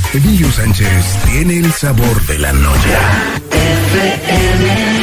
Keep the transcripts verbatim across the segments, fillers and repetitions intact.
Emilio Sánchez tiene el sabor de la noche. F M.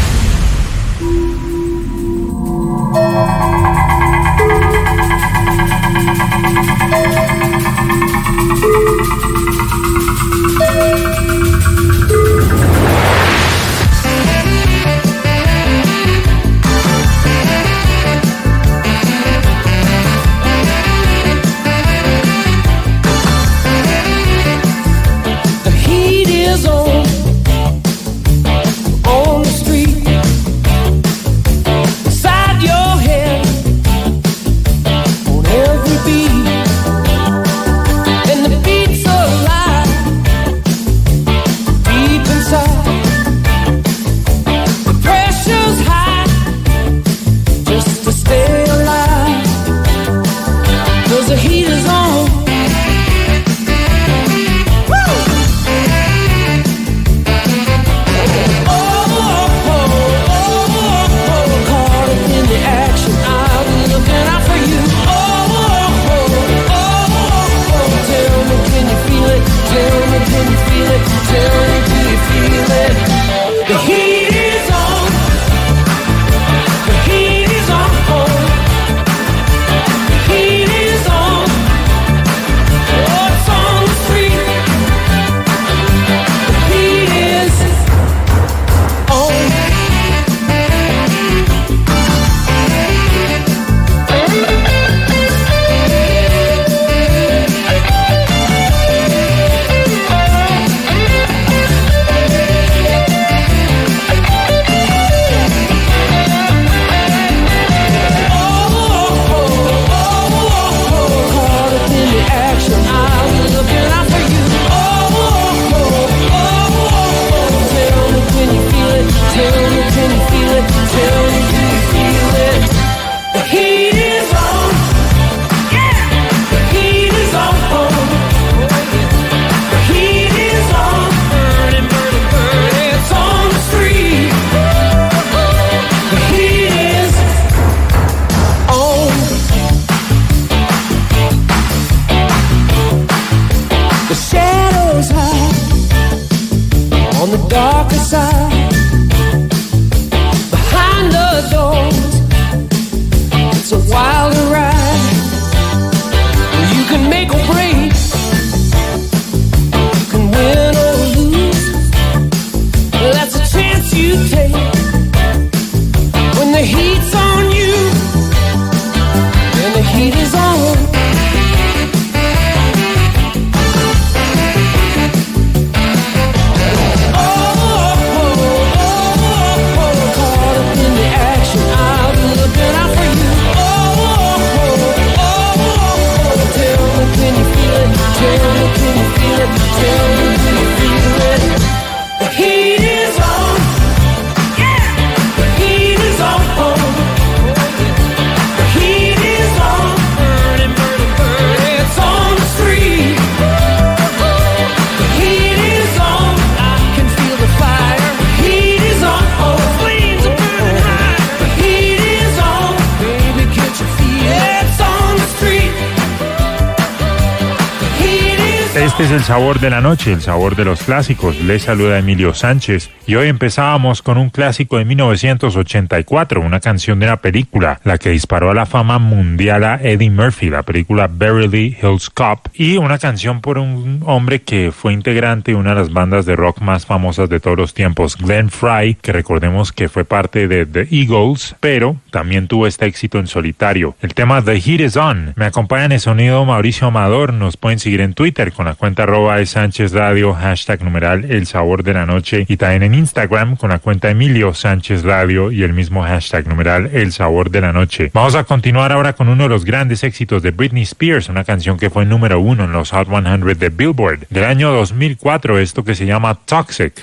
Este es el sabor de la noche, el sabor de los clásicos. Les saluda Emilio Sánchez y hoy empezábamos con un clásico de mil novecientos ochenta y cuatro, una canción de una película, la que disparó a la fama mundial a Eddie Murphy, la película Beverly Hills Cop, y una canción por un hombre que fue integrante de una de las bandas de rock más famosas de todos los tiempos, Glenn Frey, que recordemos que fue parte de The Eagles, pero también tuvo este éxito en solitario. El tema The Heat Is On. Me acompaña en el sonido Mauricio Amador. Nos pueden seguir en Twitter con la cuenta arroba de Sánchez Radio, hashtag numeral El Sabor de la Noche, y también en Instagram con la cuenta Emilio Sánchez Radio y el mismo hashtag numeral El Sabor de la Noche. Vamos a continuar ahora con uno de los grandes éxitos de Britney Spears, una canción que fue número uno en los Hot cien de Billboard del año dos mil cuatro, esto que se llama Toxic.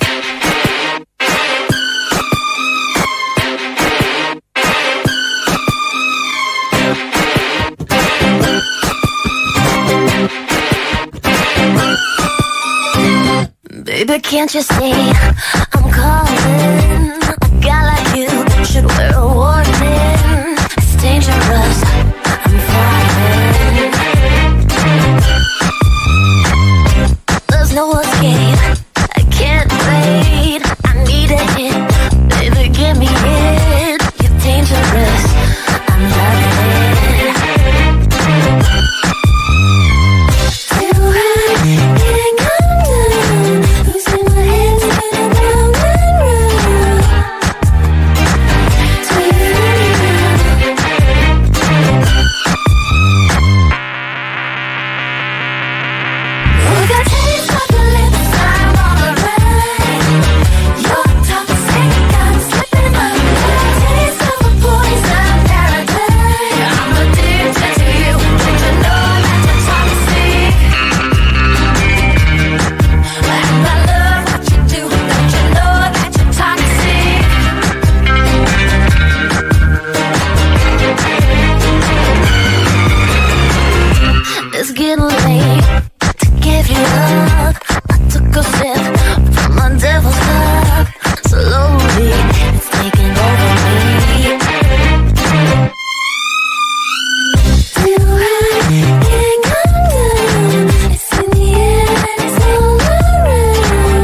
Baby, can't you see I'm calling? A guy like you should wear a warning. It's dangerous, I'm falling. you up. I took a sip from my devil's cup. Slowly, it's taking over me. Till I can't come down. It's in the air and it's all around.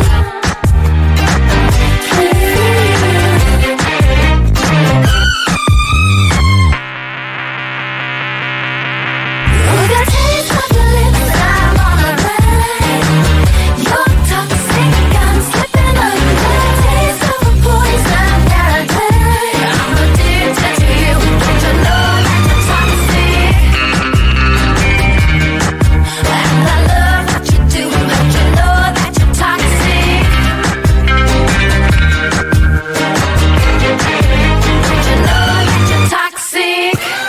We got taste of your lips, I'm on a ride. You're toxic, I'm slipping under. Taste of a poison paradise. I'm addicted to you. Don't you know that you're toxic? And I love what you do. Don't you know that you're toxic? Don't you know that you're toxic?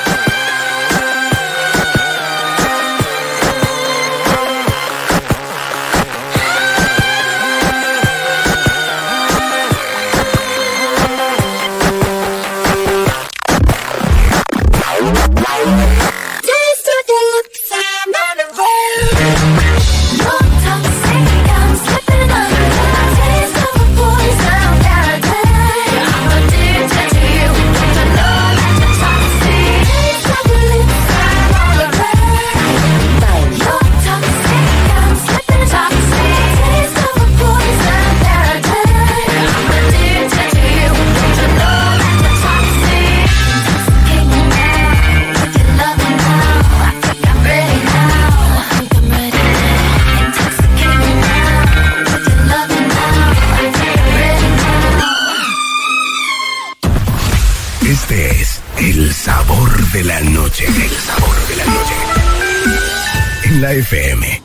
Taste of your lips, I'm on a roll. You're toxic, I'm slipping under. Taste of a poison paradise. I'm addicted to you. Don't you know that you're toxic? Taste of your lips, I'm on a roll. You're toxic, I'm slipping toxic. Taste of a poison paradise. I'm addicted to you. Don't you know that you're toxic? Intoxicate me now with your loving now. I think I'm ready now. I think I'm ready now. Intoxicate me now with your loving now. I think I'm ready now. Este es el sabor de la noche. El sabor de la noche. En la F M.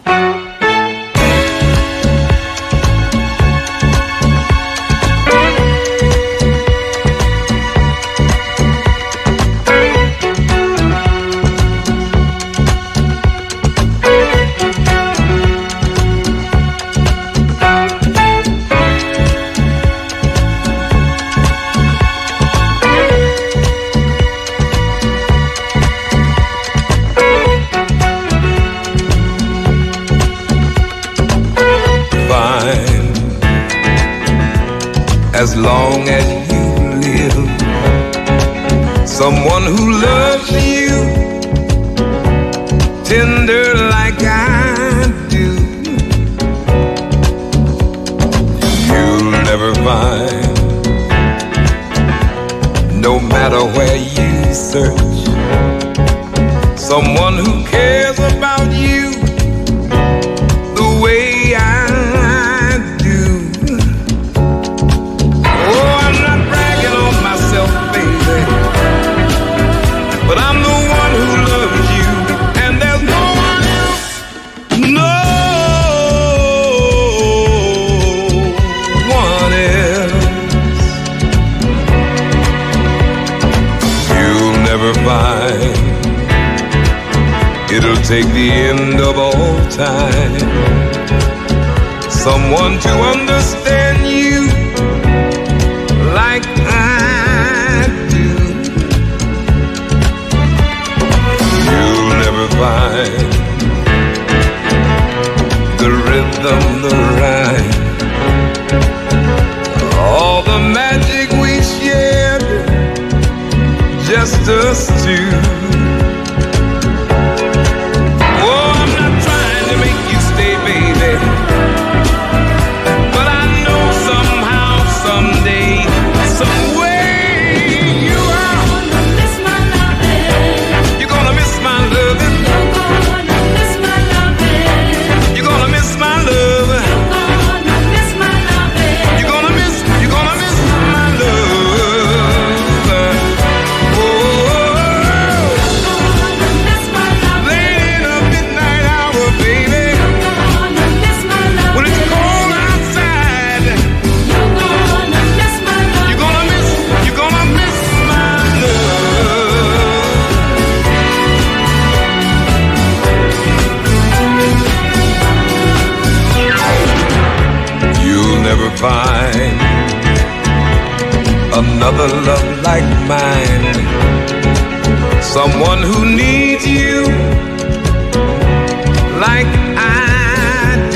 Fine, as long as you live, someone who loves you tender like I do. You'll never find, no matter where you search, someone who cares about you the way I do. Oh, I'm not bragging on myself, baby, but I'm the one who loves you, and there's no one else, no one else. You'll never find, it'll take the end of all time, someone to understand you like I do. You'll never find the rhythm, the rhyme, all the magic we shared, just us two. Oh, I'm not trying to make you stay, baby, but I know somehow, someday, some way you are gonna miss my loving. You're gonna miss my loving. You're gonna miss my loving. You're gonna miss my loving. You're gonna miss my loving. You're gonna miss, you're gonna miss my love. Oh, you're gonna miss my loving. Late in the midnight hour, baby, you're gonna miss my loving. When it's cold outside, you're gonna miss my loving. You're gonna miss, you're gonna miss my love. You'll never find another love like mine, someone who needs you like I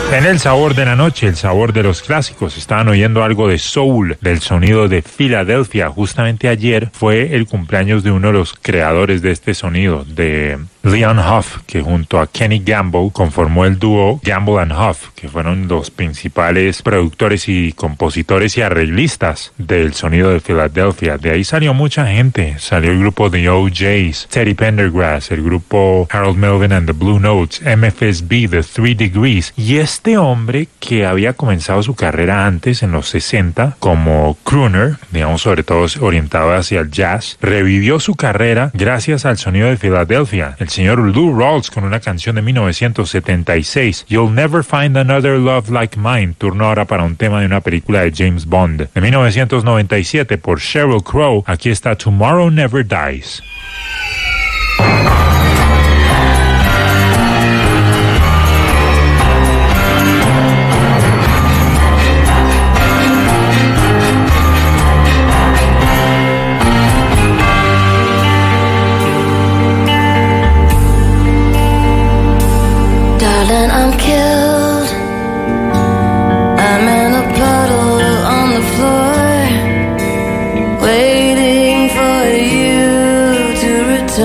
En el sabor de la noche, el sabor de los clásicos, estaban oyendo algo de soul, del sonido de Filadelfia. Justamente ayer fue el cumpleaños de uno de los creadores de este sonido, de Leon Huff, que junto a Kenny Gamble conformó el dúo Gamble and Huff, que fueron los principales productores y compositores y arreglistas del sonido de Filadelfia. De ahí salió mucha gente. Salió el grupo The O Js, Teddy Pendergrass, el grupo Harold Melvin and the Blue Notes, M F S B, The Three Degrees. Y este hombre, que había comenzado su carrera antes, en los sesenta, como crooner, digamos sobre todo orientado hacia el jazz, revivió su carrera gracias al sonido de Filadelfia. El señor Lou Rawls con una canción de mil novecientos setenta y seis, You'll Never Find Another Love Like Mine. Turno ahora para un tema de una película de James Bond. De mil novecientos noventa y siete, por Sheryl Crow, aquí está Tomorrow Never Dies. Darling, I'm killed. I'm in a puddle on the floor, waiting for you to return.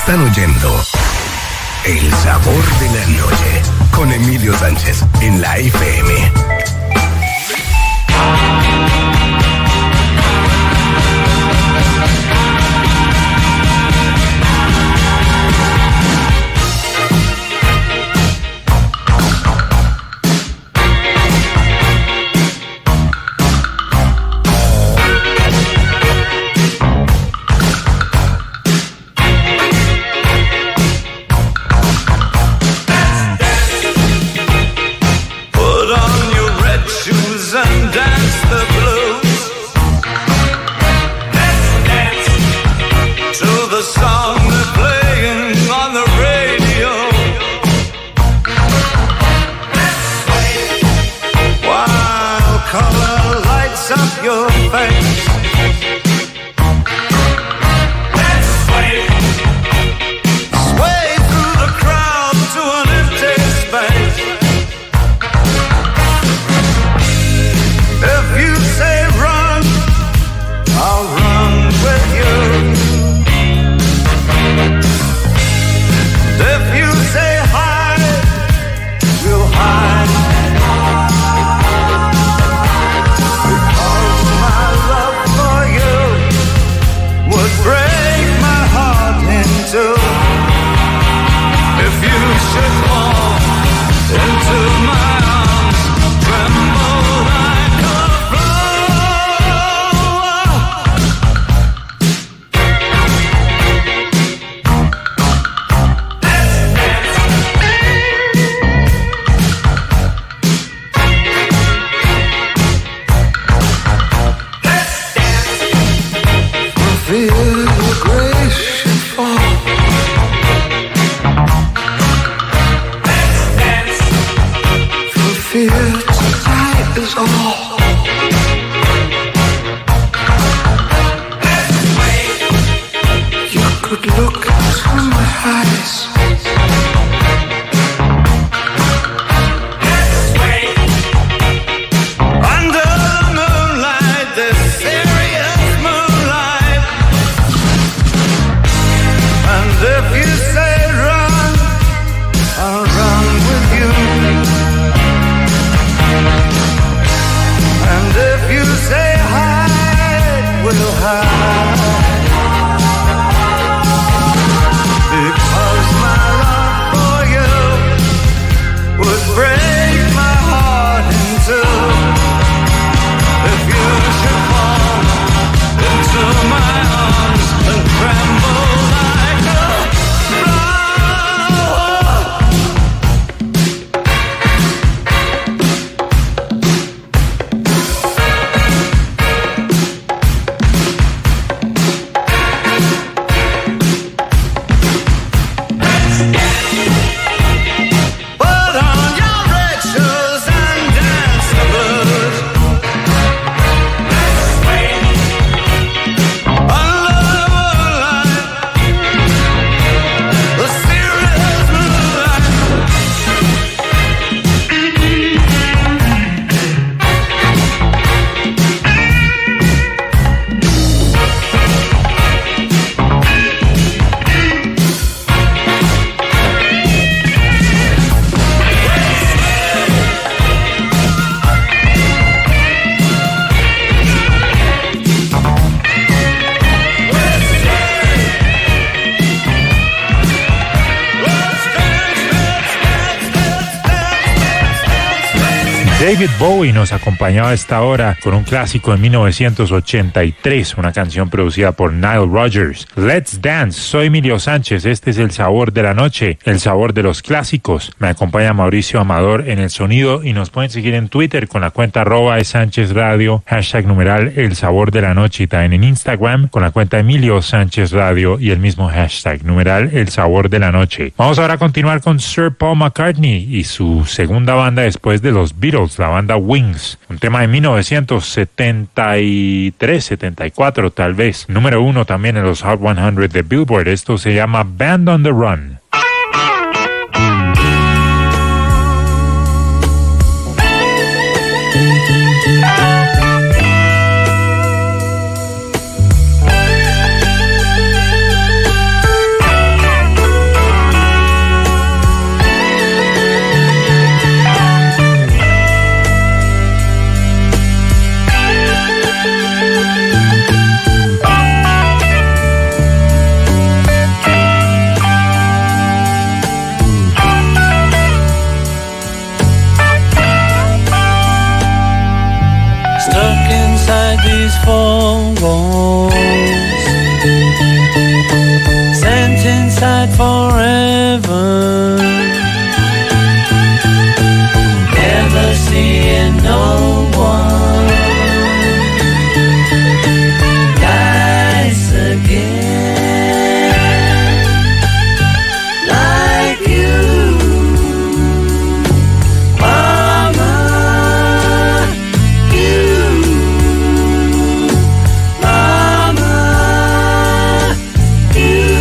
Están oyendo El Sabor de la Noche con Emilio Sánchez en la F M. David Bowie nos acompañaba a esta hora con un clásico de mil novecientos ochenta y tres, una canción producida por Nile Rodgers. Let's Dance, soy Emilio Sánchez, este es El Sabor de la Noche, el sabor de los clásicos. Me acompaña Mauricio Amador en el sonido y nos pueden seguir en Twitter con la cuenta arroba de Sánchez Radio, hashtag numeral El Sabor de la Noche, y también en Instagram con la cuenta Emilio Sánchez Radio y el mismo hashtag numeral El Sabor de la Noche. Vamos ahora a continuar con Sir Paul McCartney y su segunda banda después de los Beatles, la banda Wings, un tema de mil novecientos setenta y tres, setenta y cuatro tal vez, número uno también en los Hot cien de Billboard. Esto se llama Band on the Run. fight forever. Never seeing no one nice again like you, Mama. You, Mama. You.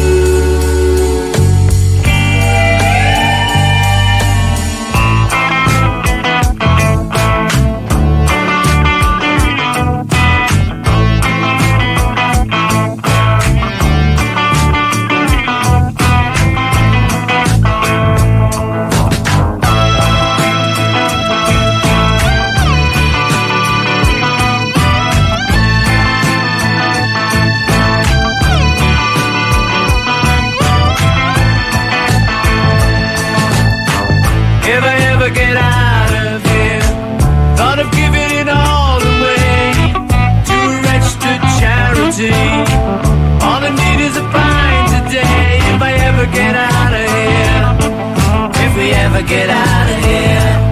If I ever get out of here, thought of giving it all away to a registered charity. All I need is a pint today. If I ever get out of here, if we ever get out of here.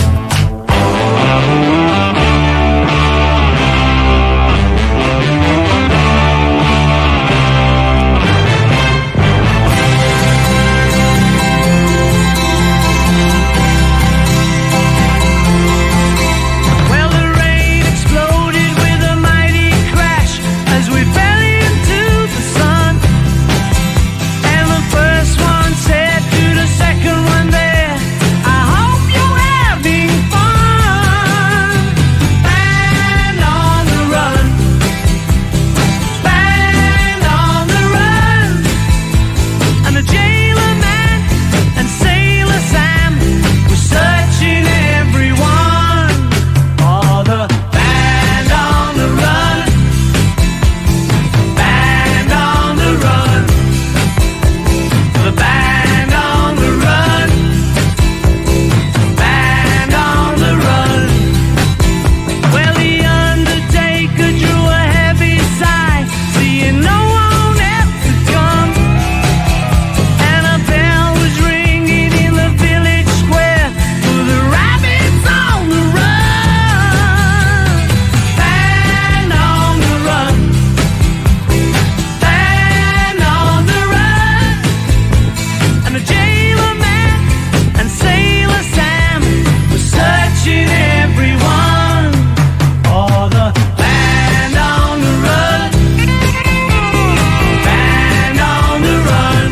Well, the rain exploded with a mighty crash as we fell into the sun. And the first one said to the second one there, I hope you're having fun. Band on the run, band on the run. And the jailer man and Sailor Sam were searching everyone for the band on the run, band on the run, the band on the run, band on the run. Well, the undertaker drew a heavy sigh, seeing no one else had come. And a bell was ringing in the village square for the rabbits on the run. Band on the run, band on the run. And the jailer man and Sailor Sam were searching everyone for the band on the run, band on the run.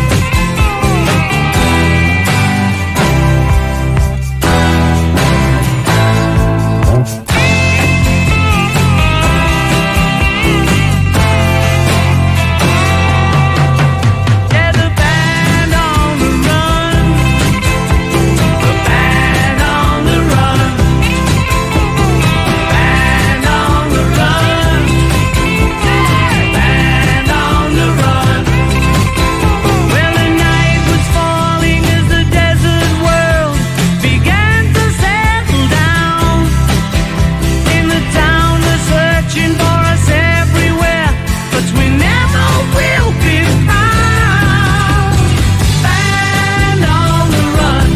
Yeah, the band on the run, the band on the run, band on the run, band on the run. Well, the night was falling as the desert world began to settle down. In the town they're searching for us everywhere, but we never will be found. Band on the run,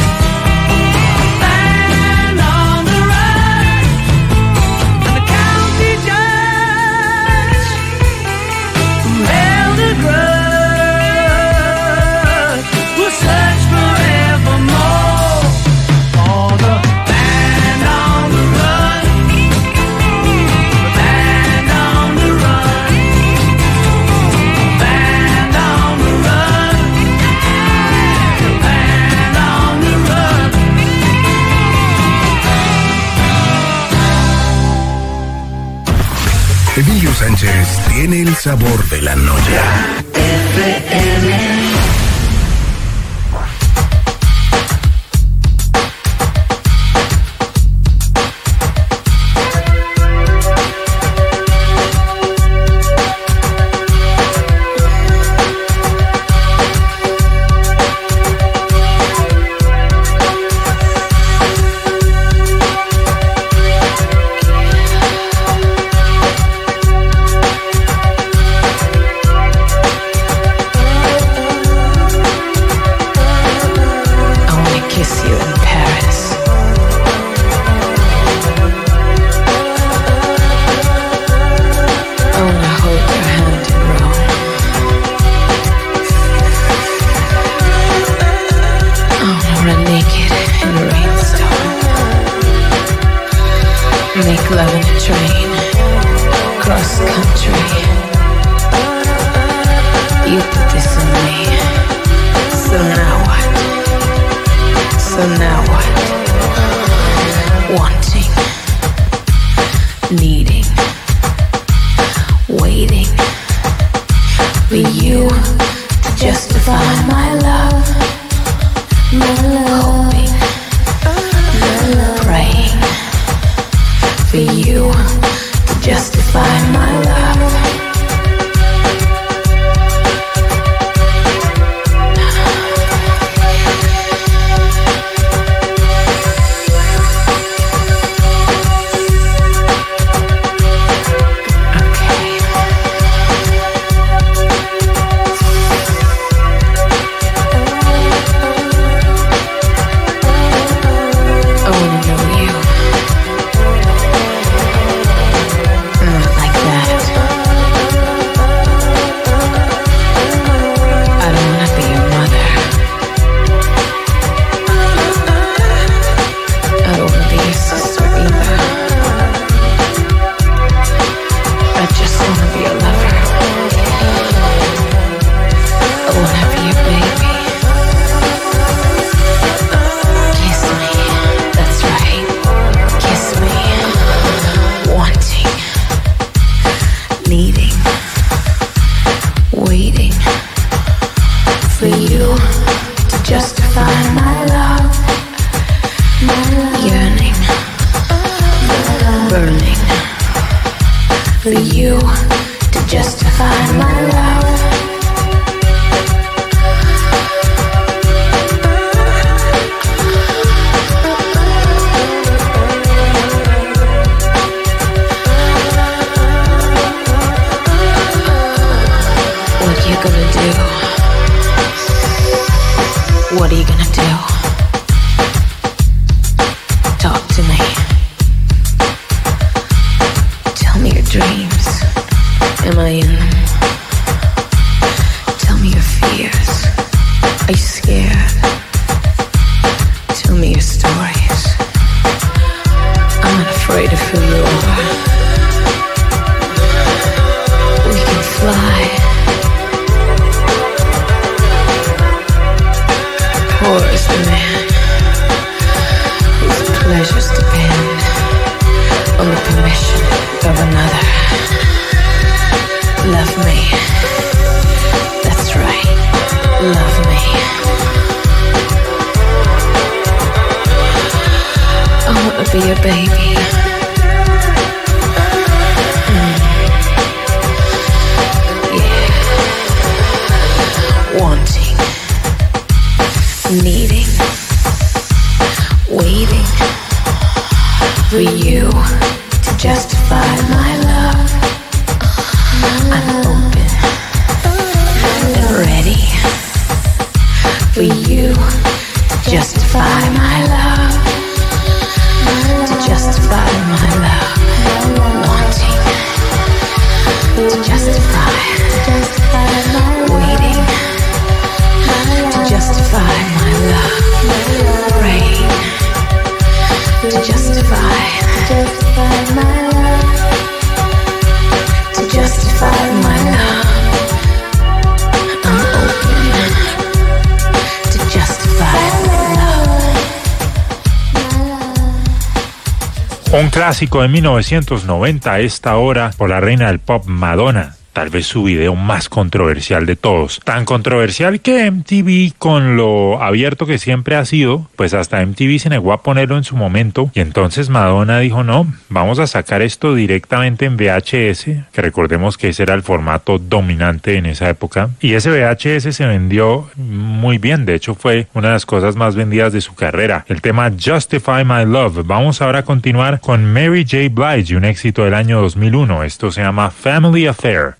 band on the run. And the county judge who held a grudge will search forevermore for the band on the run, the band on the run, band on the run, the band on the run. Emilio Sánchez tiene el sabor de la noche. love in a train, cross country. You put this on me. So now what? So now what? Wanting, needing, waiting for you to justify my love. My love. Hoping, praying for you to justify my love. Un clásico de mil novecientos noventa a esta hora por la reina del pop Madonna. Tal vez su video más controversial de todos. Tan controversial que M T V, con lo abierto que siempre ha sido, pues hasta M T V se negó a ponerlo en su momento. Y entonces Madonna dijo, no, vamos a sacar esto directamente en V H S, que recordemos que ese era el formato dominante en esa época. Y ese V H S se vendió muy bien, de hecho fue una de las cosas más vendidas de su carrera. El tema Justify My Love. Vamos ahora a continuar con Mary J. Blige, un éxito del año dos mil uno. Esto se llama Family Affair.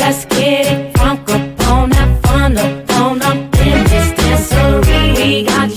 We got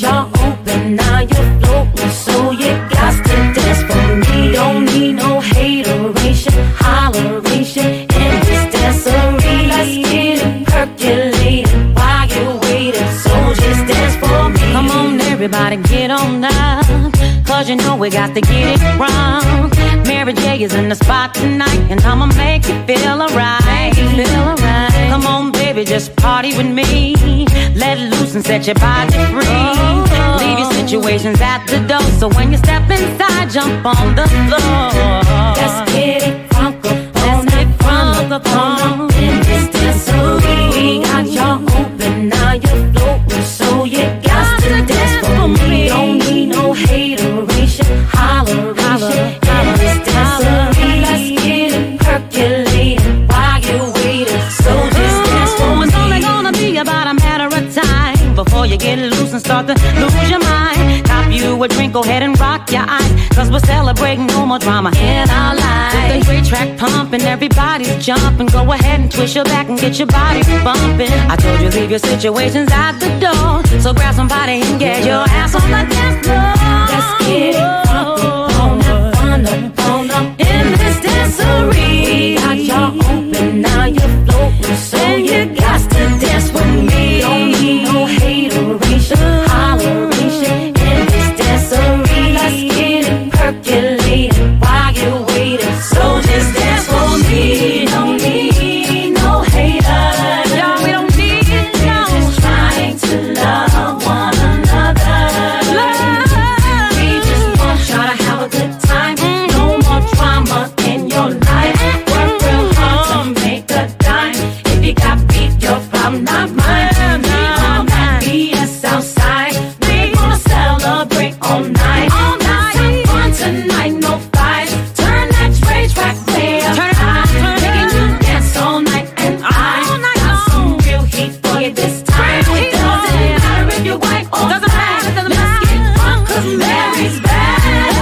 holleration in this dancery. Let's get it percolated while you're waiting. So just dance for me. Come on, everybody, get on up, cause you know we got to get it wrong. Mary J is in the spot tonight, and I'ma make you feel alright. Feel alright. Come on, baby, just party with me. Let loose and set your body free. Oh. Leave your situations at the door, so when you step inside, jump on the floor. Let's get it crunk up, let's get crunk up on in this dancery. We got y'all open, now you're floating, so you got to dance for me. Don't need no hateration, holleration in this dancery. Let's get it percolated while you're waiting, so just dance for me. It's only gonna be about a matter of time before you get loose and start to lose your mind. Cop you a drink, go ahead and rock your eyes, cause we're celebrating no more drama in our lives. With the great track pumping, everybody's jumping. Go ahead and twist your back and get your body bumping. I told you leave your situations at the door, so grab somebody and get your ass on the dance floor. Let's get it crunk up, on up, on up, on up in this dancery. Got y'all open, now you're floating, so you got to dance with me. Don't need no hateration, holleration in this dancery. Let's get it percolated while you're waiting, so just dance for me. Don't need no haters, no, we don't need no. We're just trying to love one another. Love. We just want y'all to have a good time. Mm. No more drama in your life. Work real hard to make a dime. If you got beef, your problem, not mine. We want that B S outside. We gonna celebrate all night. All night. Have fun tonight, no fights. Turn that Dre track way up high. Making you dance all night, and I got some real heat for you this time. It doesn't matter if you're white or black. Let's get drunk 'cause Mary's back.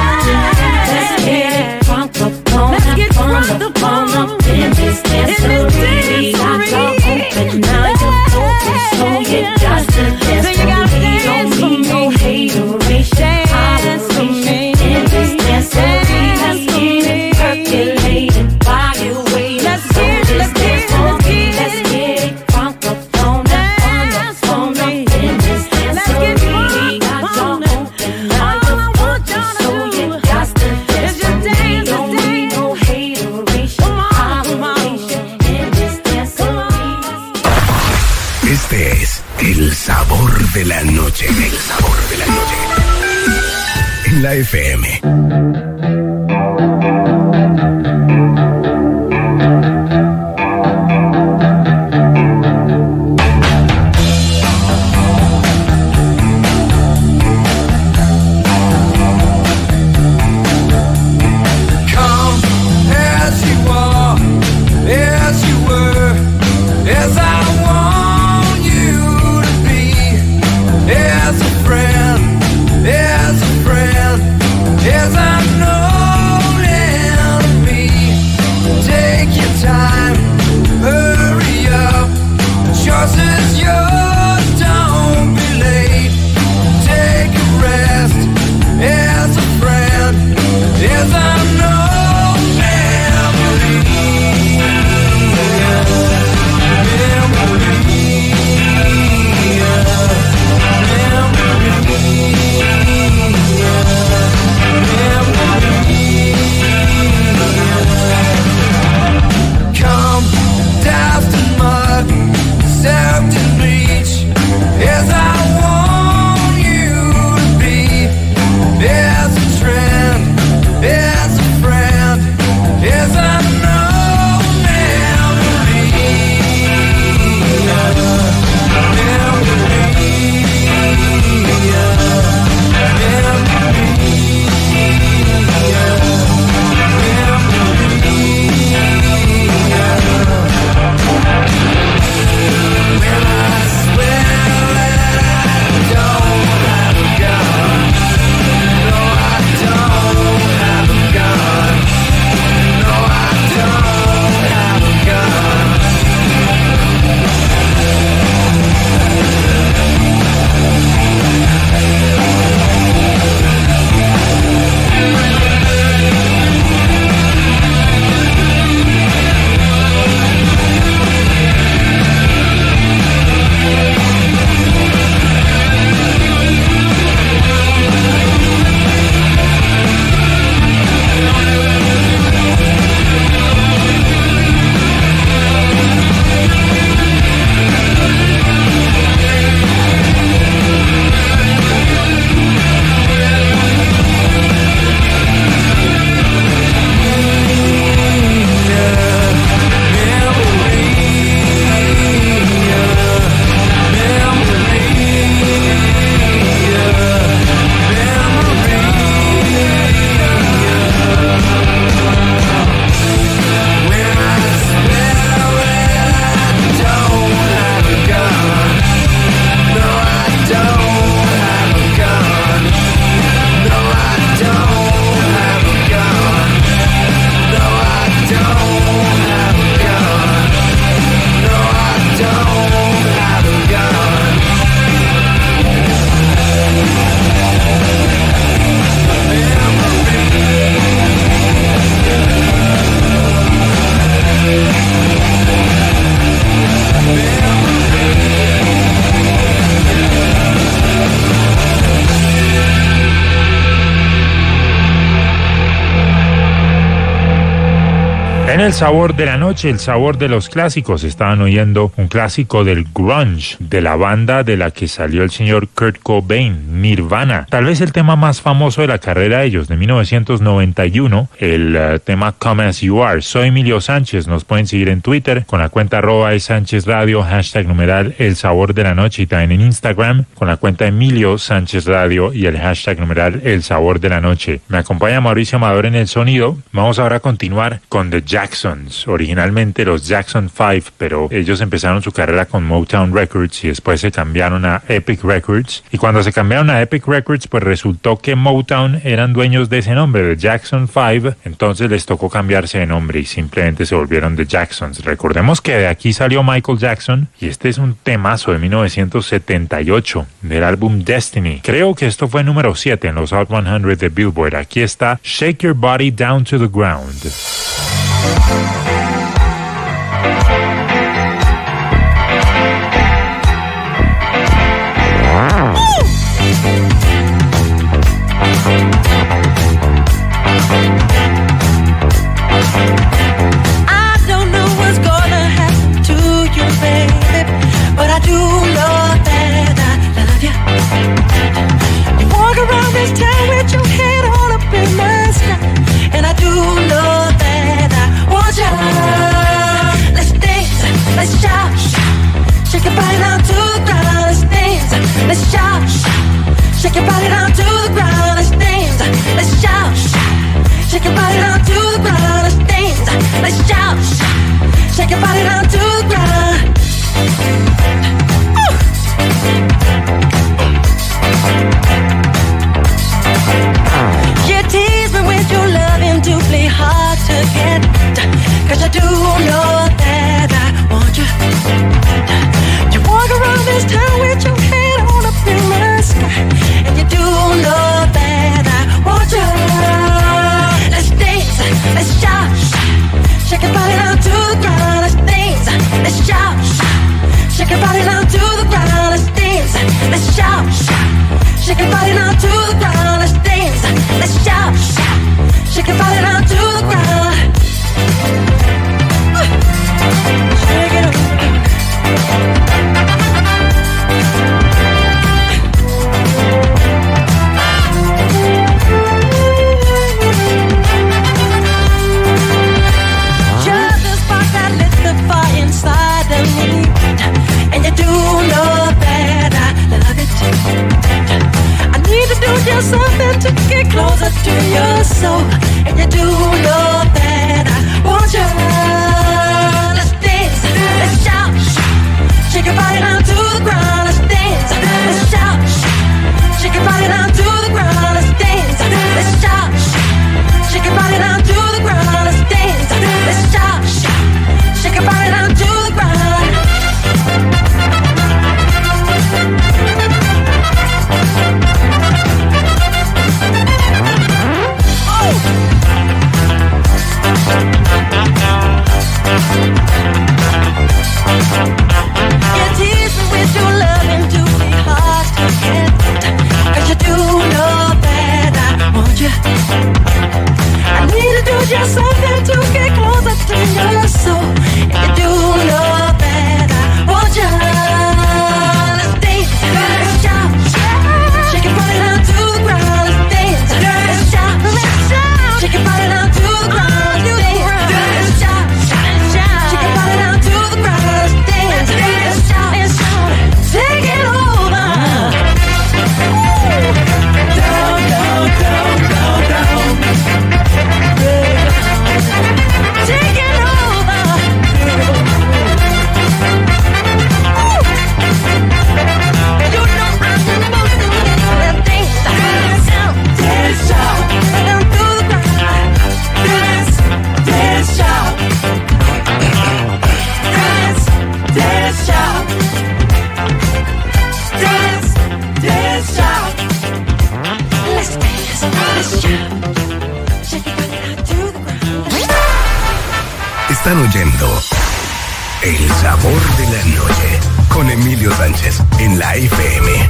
Let's get it drunk up, on up, on up, on up in this dancery. Got y'all open, now you're open, so you got to dance for me. Don't need no hateration, holleration in this dancery. Let's get it percolated while you're waiting, so just dance for me. Let's get it drunk up, on up, on up, on up in this dancery. Got y'all open, now you're open, so you got to dance for me. Don't need no hateration, holleration in this dancery. Este es el sabor de la noche. El sabor de la noche. En la F M. Come as you are, as you were, as I want you to be, as a friend, as a friend, as I know. En el sabor de la noche, el sabor de los clásicos, estaban oyendo un clásico del grunge, de la banda de la que salió el señor Kurt Cobain, Nirvana. Tal vez el tema más famoso de la carrera de ellos, de mil novecientos noventa y uno, el uh, tema Come As You Are. Soy Emilio Sánchez, nos pueden seguir en Twitter con la cuenta arroba es Sánchez Radio, hashtag numeral el sabor de la noche, y también en Instagram con la cuenta Emilio Sánchez Radio y el hashtag numeral el sabor de la noche. Me acompaña Mauricio Amador en el sonido. Vamos ahora a continuar con The Jacksons, originalmente los Jackson Five, pero ellos empezaron su carrera con Motown Records y después se cambiaron a Epic Records, y cuando se cambiaron a Epic Records pues resultó que Motown eran dueños de ese nombre, The Jackson Five, entonces les tocó cambiarse de nombre y simplemente se volvieron The Jacksons. Recordemos que de aquí salió Michael Jackson y este es un temazo de mil novecientos setenta y ocho del álbum Destiny. Creo que esto fue número siete en los Hot cien de Billboard. Aquí está Shake Your Body Down to the Ground. I don't know what's gonna happen to you, baby, but I do know that I love you. You walk around this town with your head on up in the sky, and I do know that I want you. Let's dance, let's shout, shake your body down to the ground. Let's dance, let's shout, shake your body down to the ground. Let's dance, let's shout, shake your body down to the ground. Let's dance, let's shout, shake your body down to the ground. Woo! You tease me with your loving to play hard to get, 'cause I do know that I want you. You walk around this town with your head on up in the sky, and you do know that I want you. Let's dance, let's shout, shake your body down to the ground. Let's dance, let's shout, shake your body down to the ground. Let's dance, let's shout, shake your body down to the ground. Let's dance, let's shout, shake your body down to the ground. Shake it up. Just the spark that lit the fire inside of me, and you do know that I love it. I need to do just something to get closer to your soul, and you do know that I want you. Let's dance, let's shout, shake your body down to the ground. Let's dance, let's shout, shake your body down to the ground. Let's dance, let's shout, shake your body down to the ground. Let's dance, let's shout, shake your body down to the ground. You tease me with your loving to be hard to get, 'cause you do know that I want you. I need to do just something to get closer to your soul, and you do know that I want you. Let's dance, let's shout, shake your body down to the ground. Let's dance, let's shout, shake your body down to the ground. Let's dance, let's shout, shake your body down to the ground. Let's dance, let's shout, take it over. Down, down, down, down, down. Take it over. You know I'm supposed to dance, dance, dance, shout, down to the ground. Dance, dance, shout. Dance, dance, shout. Dance, dance, shout. Let's dance, let's shout. Shake your body down to the ground. Están oyendo El Sabor de la Noche con Emilio Sánchez en la F M.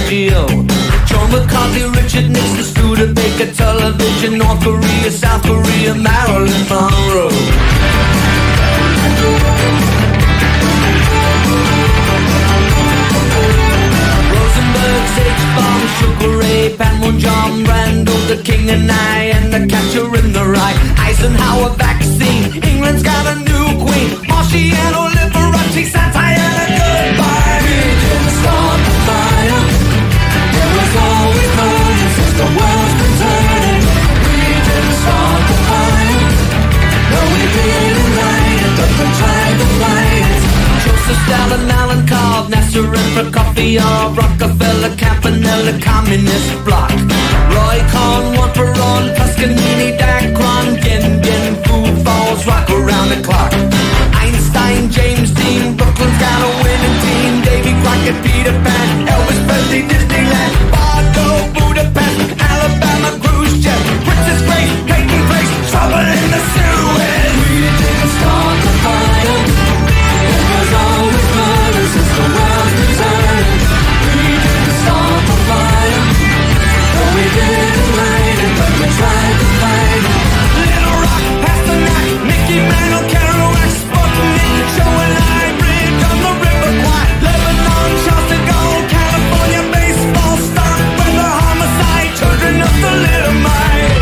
Dimaggio, John McCarthy, Richard Nixon, Studebaker, television, North Korea, South Korea, Marilyn Monroe. Rosenberg, H-Bomb, Sugar Ray, Panmon, John Randall, the King and I, and the Catcher in the Rye. Eisenhower vaccine, England's got a new queen. Marciano, Liberace, satire, and goodbye. We didn't start the fire. There was always burning since the world's been turning. We didn't start the fire. No, we didn't light it, but we tried to fight it. Joseph Stalin, Alan Cobb, Nasser and Prokofiev, Rockefeller, Campanella, Communist Bloc. Roy Cohn, one for on, Toscanini, Dacron, Yen Yen, Food Falls, rock around the clock. Einstein, James Dean, Brooklyn's got a winning team. Davy Crockett, Peter Pan, Elvis Presley, Disneyland, Bardo, Budapest, Alabama, Khrushchev, Princess Grace, Peyton Place, trouble in the Suez. We didn't start the fire. It was always burning since the world's been turning. We didn't start the fire. No, we didn't light it, but we tried to fight it. Little Rock, Pasternak, Mickey Mantle, Kerouac, Sputnik, Joe and Hybrid, on the River Kwai, Lebanon, Charles de Gaulle, California, baseball, stock, weather, homicide, children of the little mite.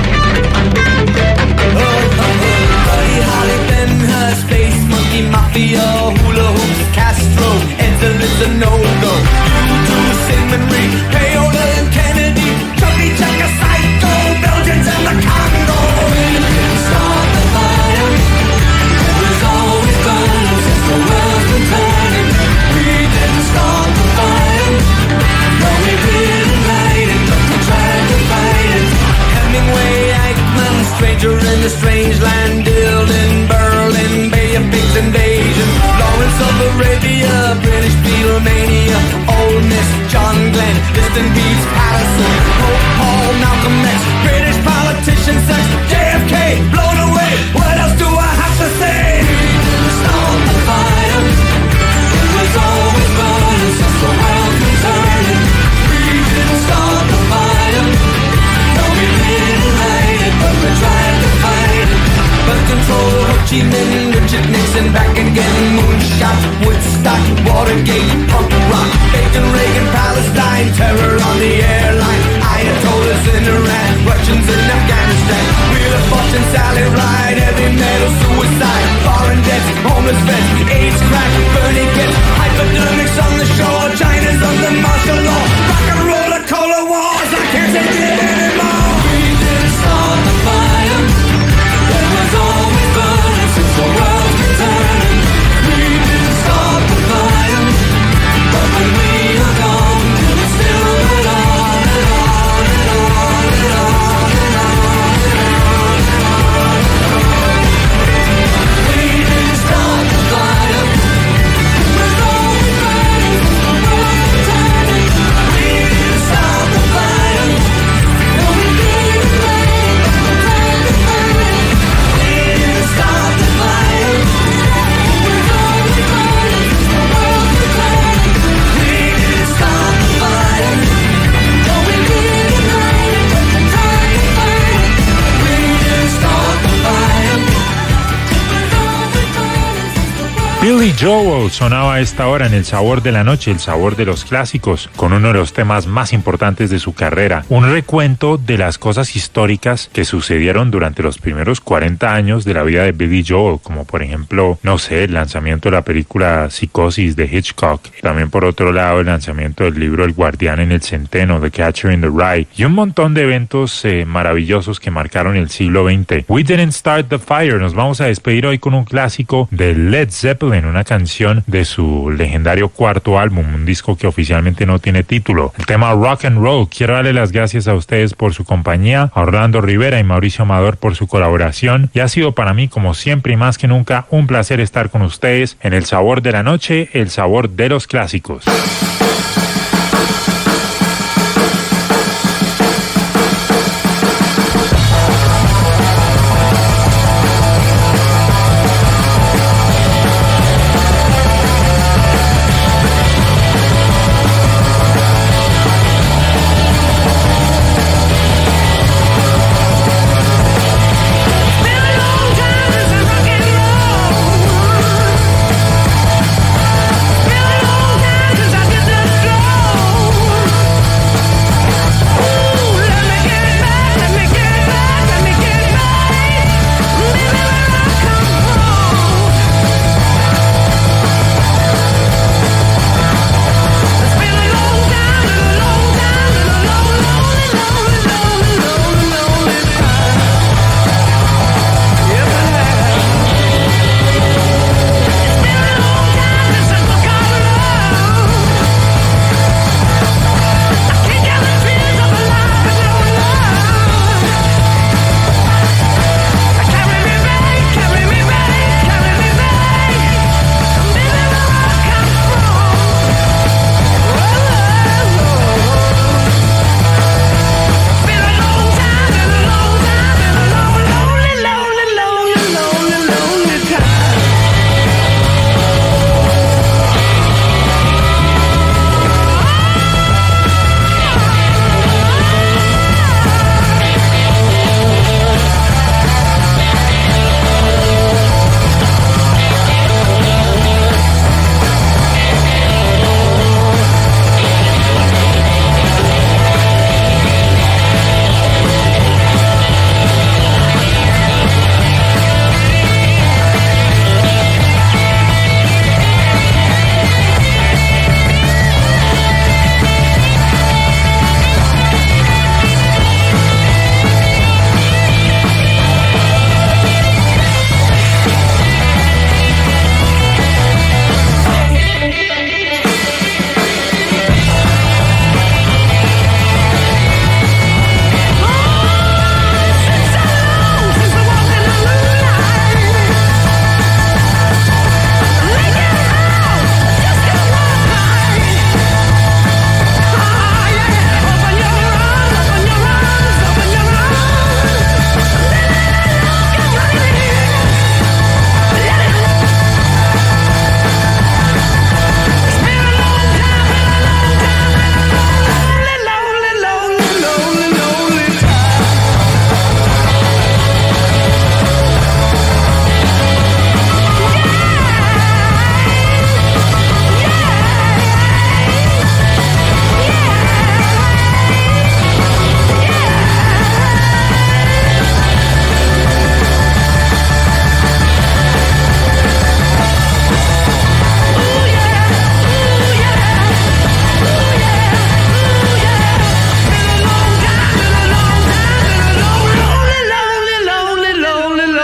Oh, oh, oh, Buddy Holly, Ben Hur, Space Monkey, Mafia, Hula Hoops, Castro, Edsel a no-go. U two, Sigmund Reed, Payola and Kennedy, Chubby Checker, Psycho, Belgians and the Congo. We didn't start the fire. It was always burning since the world's been turning. We didn't start the fire. No, we didn't light it, but we tried to fight it. Hemingway, Eichmann, Stranger in the Strange Land, Dylan, Berlin, Bay of Pigs invasion, Lawrence of Arabia, British Beatlemania, Old Miss, John Glenn, Liston Beats, Patterson, Pope Paul, Malcolm X, British politician, sex, J F K, blown away. What else do I have to say? We didn't start the fire. It was always burning since the world's been turning. We didn't start the fire. No, we didn't light it, but we tried to fight it. But control, Ho Chi Minh, Richard Nixon, back again, moonshot, Woodstock, Watergate, punk rock, Bacon, Reagan, Palestine, terror on the airline, Ayatollahs in Iran, Russians in Afghanistan, Wheel of Fortune, Sally Ride, heavy metal, suicide, foreign debts, homeless vets, AIDS, crack, Bernie gets, hypodermics on the shore, China's under martial law, rock and roller, cola wars, I can't take it anymore. We didn't start the fire. It was always burning since the world's been turning. We didn't start the fire, but when we were gone, it still went on and on and on and on and on and on and on. We didn't start the fire. It was always burning since the world's been turning. We didn't start the fire. No, we didn't light it, but we tried to fight it. We didn't start the fire. It was always burning since the world's been turning. We didn't start the fire. No, we didn't light it, but we tried to fight it. We didn't start the fire. It was always burning since the world. Billy Joel sonaba a esta hora en El Sabor de la Noche, el sabor de los clásicos, con uno de los temas más importantes de su carrera. Un recuento de las cosas históricas que sucedieron durante los primeros cuarenta años de la vida de Billy Joel, como por ejemplo, no sé, el lanzamiento de la película Psicosis de Hitchcock. También por otro lado, el lanzamiento del libro El Guardián en el Centeno, The Catcher in the Rye, y un montón de eventos eh, maravillosos que marcaron el siglo veinte. We Didn't Start the Fire. Nos vamos a despedir hoy con un clásico de Led Zeppelin, una canción de su legendario cuarto álbum, un disco que oficialmente no tiene título, el tema Rock and Roll. Quiero darle las gracias a ustedes por su compañía, a Orlando Rivera y Mauricio Amador por su colaboración, y ha sido para mí, como siempre y más que nunca, un placer estar con ustedes en El Sabor de la Noche, el sabor de los clásicos.